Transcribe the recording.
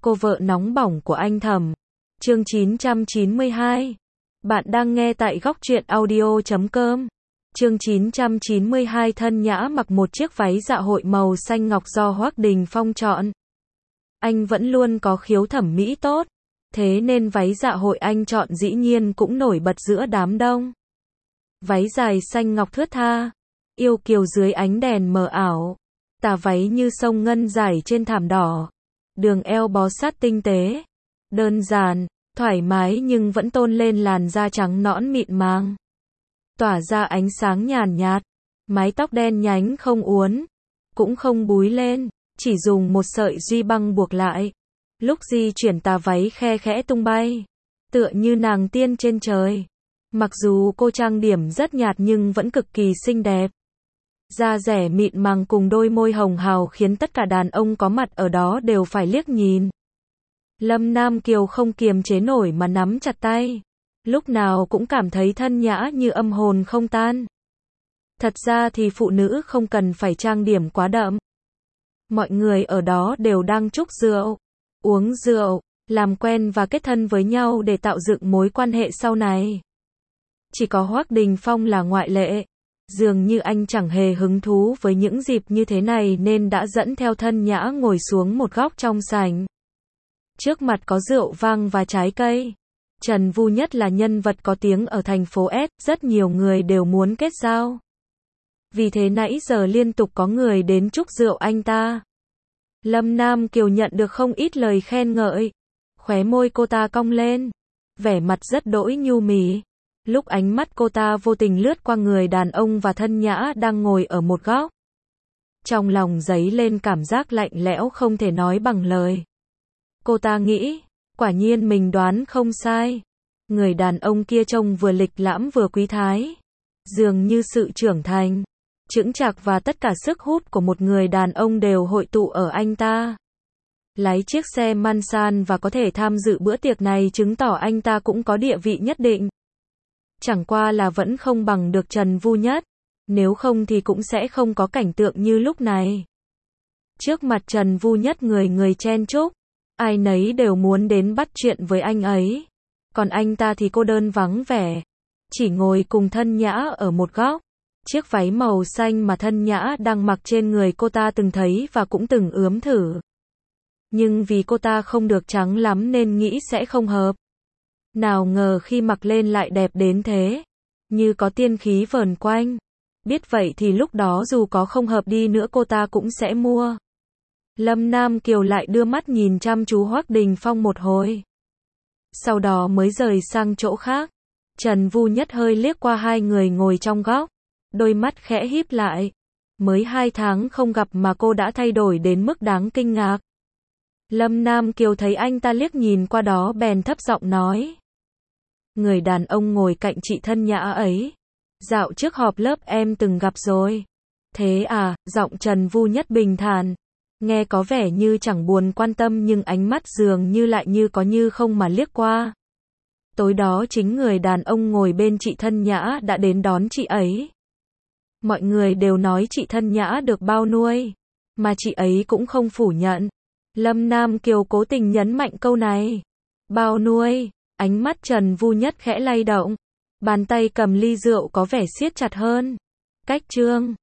Cô vợ nóng bỏng của anh Thẩm. Chương 992. Bạn đang nghe tại góc truyện audio.com. Chương 992. Thân Nhã mặc một chiếc váy dạ hội màu xanh ngọc do Hoắc Đình Phong chọn. Anh vẫn luôn có khiếu thẩm mỹ tốt, thế nên váy dạ hội anh chọn dĩ nhiên cũng nổi bật giữa đám đông. Váy dài xanh ngọc thướt tha, yêu kiều dưới ánh đèn mờ ảo, tà váy như sông ngân dài trên thảm đỏ, đường eo bó sát tinh tế, đơn giản, thoải mái nhưng vẫn tôn lên làn da trắng nõn mịn màng, tỏa ra ánh sáng nhàn nhạt, mái tóc đen nhánh không uốn, cũng không búi lên, chỉ dùng một sợi duy băng buộc lại. Lúc di chuyển tà váy khe khẽ tung bay, tựa như nàng tiên trên trời. Mặc dù cô trang điểm rất nhạt nhưng vẫn cực kỳ xinh đẹp. Da dẻ mịn màng cùng đôi môi hồng hào khiến tất cả đàn ông có mặt ở đó đều phải liếc nhìn. Lâm Nam Kiều không kiềm chế nổi mà nắm chặt tay. Lúc nào cũng cảm thấy Thân Nhã như âm hồn không tan. Thật ra thì phụ nữ không cần phải trang điểm quá đậm. Mọi người ở đó đều đang chúc rượu, uống rượu, làm quen và kết thân với nhau để tạo dựng mối quan hệ sau này. Chỉ có Hoắc Đình Phong là ngoại lệ. Dường như anh chẳng hề hứng thú với những dịp như thế này nên đã dẫn theo Thân Nhã ngồi xuống một góc trong sảnh. Trước mặt có rượu vang và trái cây. Trần Vu Nhất là nhân vật có tiếng ở thành phố S, rất nhiều người đều muốn kết giao. Vì thế nãy giờ liên tục có người đến chúc rượu anh ta. Lâm Nam Kiều nhận được không ít lời khen ngợi. Khóe môi cô ta cong lên, vẻ mặt rất đỗi nhu mì. Lúc ánh mắt cô ta vô tình lướt qua người đàn ông và Thân Nhã đang ngồi ở một góc. Trong lòng dấy lên cảm giác lạnh lẽo không thể nói bằng lời. Cô ta nghĩ, quả nhiên mình đoán không sai. Người đàn ông kia trông vừa lịch lãm vừa quý thái. Dường như sự trưởng thành, chững chạc và tất cả sức hút của một người đàn ông đều hội tụ ở anh ta. Lái chiếc xe Mansan và có thể tham dự bữa tiệc này chứng tỏ anh ta cũng có địa vị nhất định. Chẳng qua là vẫn không bằng được Trần Vu Nhất, nếu không thì cũng sẽ không có cảnh tượng như lúc này. Trước mặt Trần Vu Nhất người người chen chúc, ai nấy đều muốn đến bắt chuyện với anh ấy. Còn anh ta thì cô đơn vắng vẻ, chỉ ngồi cùng Thân Nhã ở một góc. Chiếc váy màu xanh mà Thân Nhã đang mặc trên người cô ta từng thấy và cũng từng ướm thử. Nhưng vì cô ta không được trắng lắm nên nghĩ sẽ không hợp. Nào ngờ khi mặc lên lại đẹp đến thế, như có tiên khí vờn quanh. Biết vậy thì lúc đó dù có không hợp đi nữa cô ta cũng sẽ mua. Lâm Nam Kiều lại đưa mắt nhìn chăm chú Hoắc Đình Phong một hồi. Sau đó mới rời sang chỗ khác. Trần Vu Nhất hơi liếc qua hai người ngồi trong góc. Đôi mắt khẽ híp lại. Mới 2 tháng không gặp mà cô đã thay đổi đến mức đáng kinh ngạc. Lâm Nam Kiều thấy anh ta liếc nhìn qua đó bèn thấp giọng nói. Người đàn ông ngồi cạnh chị Thân Nhã ấy, dạo trước họp lớp em từng gặp rồi. Thế à, giọng Trần Vu Nhất bình thản, nghe có vẻ như chẳng buồn quan tâm nhưng ánh mắt dường như lại như có như không mà liếc qua. Tối đó chính người đàn ông ngồi bên chị Thân Nhã đã đến đón chị ấy. Mọi người đều nói chị Thân Nhã được bao nuôi, mà chị ấy cũng không phủ nhận. Lâm Nam Kiều cố tình nhấn mạnh câu này. Bao nuôi, ánh mắt Trần Vu Nhất khẽ lay động. Bàn tay cầm ly rượu có vẻ siết chặt hơn. Cách trương,